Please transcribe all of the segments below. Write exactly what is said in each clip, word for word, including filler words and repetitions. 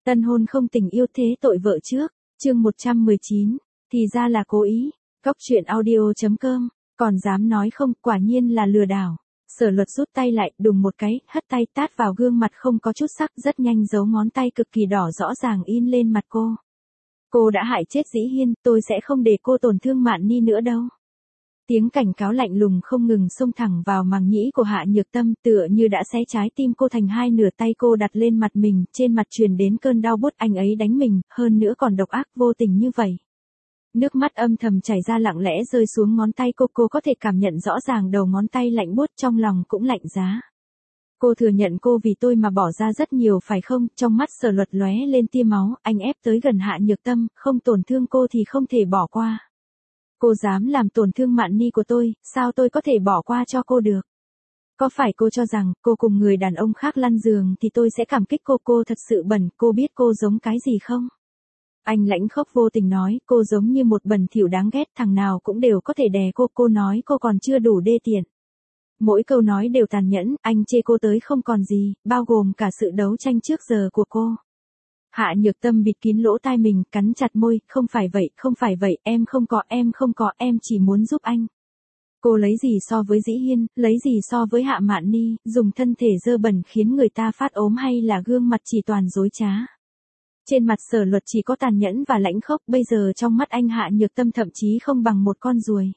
Tân hôn không tình yêu thế tội vợ trước, chương một trăm mười chín, thì ra là cố ý, Cóc truyện audio chấm com, còn dám nói không, quả nhiên là lừa đảo. Sở Luật rút tay lại, đùng một cái, hất tay tát vào gương mặt không có chút sắc, rất nhanh dấu ngón tay cực kỳ đỏ rõ ràng in lên mặt cô. Cô đã hại chết Dĩ Hiên, tôi sẽ không để cô tổn thương Mạn Ni nữa đâu. Tiếng cảnh cáo lạnh lùng không ngừng xông thẳng vào màng nhĩ của Hạ Nhược Tâm, tựa như đã xé trái tim cô thành hai nửa. Tay cô đặt lên mặt mình, trên mặt truyền đến cơn đau buốt. Anh ấy đánh mình, hơn nữa còn độc ác vô tình như vậy. Nước mắt âm thầm chảy ra lặng lẽ rơi xuống ngón tay cô, cô có thể cảm nhận rõ ràng đầu ngón tay lạnh buốt, trong lòng cũng lạnh giá. Cô thừa nhận cô vì tôi mà bỏ ra rất nhiều phải không? Trong mắt Sở Luật lóe lên tia máu, anh ép tới gần Hạ Nhược Tâm, không tổn thương cô thì không thể bỏ qua. Cô dám làm tổn thương Mạn Ni của tôi, sao tôi có thể bỏ qua cho cô được? Có phải cô cho rằng cô cùng người đàn ông khác lăn giường thì tôi sẽ cảm kích cô? Cô thật sự bẩn, cô biết cô giống cái gì không? Anh lãnh khốc vô tình nói, cô giống như một bẩn thỉu đáng ghét, thằng nào cũng đều có thể đè cô. Cô nói cô còn chưa đủ đê tiện. Mỗi câu nói đều tàn nhẫn, anh chê cô tới không còn gì, bao gồm cả sự đấu tranh trước giờ của cô. Hạ Nhược Tâm bịt kín lỗ tai mình, cắn chặt môi, không phải vậy, không phải vậy, em không có, em không có, em chỉ muốn giúp anh. Cô lấy gì so với Dĩ Hiên, lấy gì so với Hạ Mạn Ni, dùng thân thể dơ bẩn khiến người ta phát ốm hay là gương mặt chỉ toàn dối trá. Trên mặt Sở Luật chỉ có tàn nhẫn và lãnh khốc, bây giờ trong mắt anh Hạ Nhược Tâm thậm chí không bằng một con ruồi.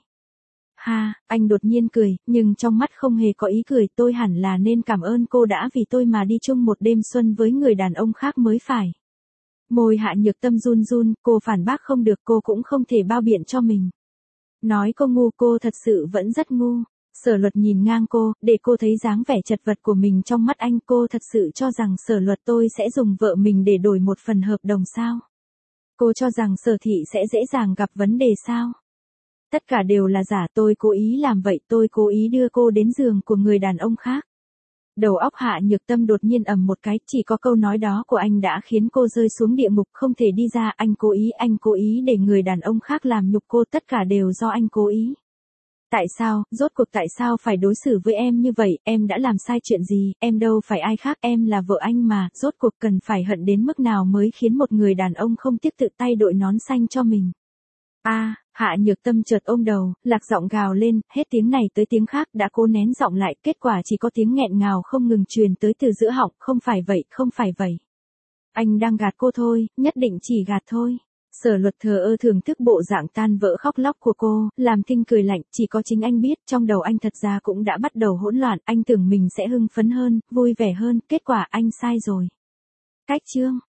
Ha, anh đột nhiên cười, nhưng trong mắt không hề có ý cười. Tôi hẳn là nên cảm ơn cô đã vì tôi mà đi chung một đêm xuân với người đàn ông khác mới phải. Môi Hạ Nhược Tâm run run, cô phản bác không được, cô cũng không thể bao biện cho mình. Nói cô ngu, cô thật sự vẫn rất ngu. Sở Luật nhìn ngang cô, để cô thấy dáng vẻ chật vật của mình trong mắt anh. Cô thật sự cho rằng Sở Luật tôi sẽ dùng vợ mình để đổi một phần hợp đồng sao? Cô cho rằng Sở Thị sẽ dễ dàng gặp vấn đề sao? Tất cả đều là giả, tôi cố ý làm vậy, tôi cố ý đưa cô đến giường của người đàn ông khác. Đầu óc Hạ Nhược Tâm đột nhiên ầm một cái, chỉ có câu nói đó của anh đã khiến cô rơi xuống địa ngục không thể đi ra. Anh cố ý, anh cố ý để người đàn ông khác làm nhục cô, tất cả đều do anh cố ý. Tại sao, rốt cuộc tại sao phải đối xử với em như vậy? Em đã làm sai chuyện gì? Em đâu phải ai khác, em là vợ anh mà. Rốt cuộc cần phải hận đến mức nào mới khiến một người đàn ông không tiếc tự tay đội nón xanh cho mình? A, à, Hạ Nhược Tâm chợt ôm đầu, lạc giọng gào lên, hết tiếng này tới tiếng khác, đã cố nén giọng lại, kết quả chỉ có tiếng nghẹn ngào không ngừng truyền tới từ giữa họng. Không phải vậy, không phải vậy. Anh đang gạt cô thôi, nhất định chỉ gạt thôi. Sở Luật thờ ơ thưởng thức bộ dạng tan vỡ khóc lóc của cô, làm thinh cười lạnh. Chỉ có chính anh biết, trong đầu anh thật ra cũng đã bắt đầu hỗn loạn. Anh tưởng mình sẽ hưng phấn hơn, vui vẻ hơn, kết quả anh sai rồi. Cách chương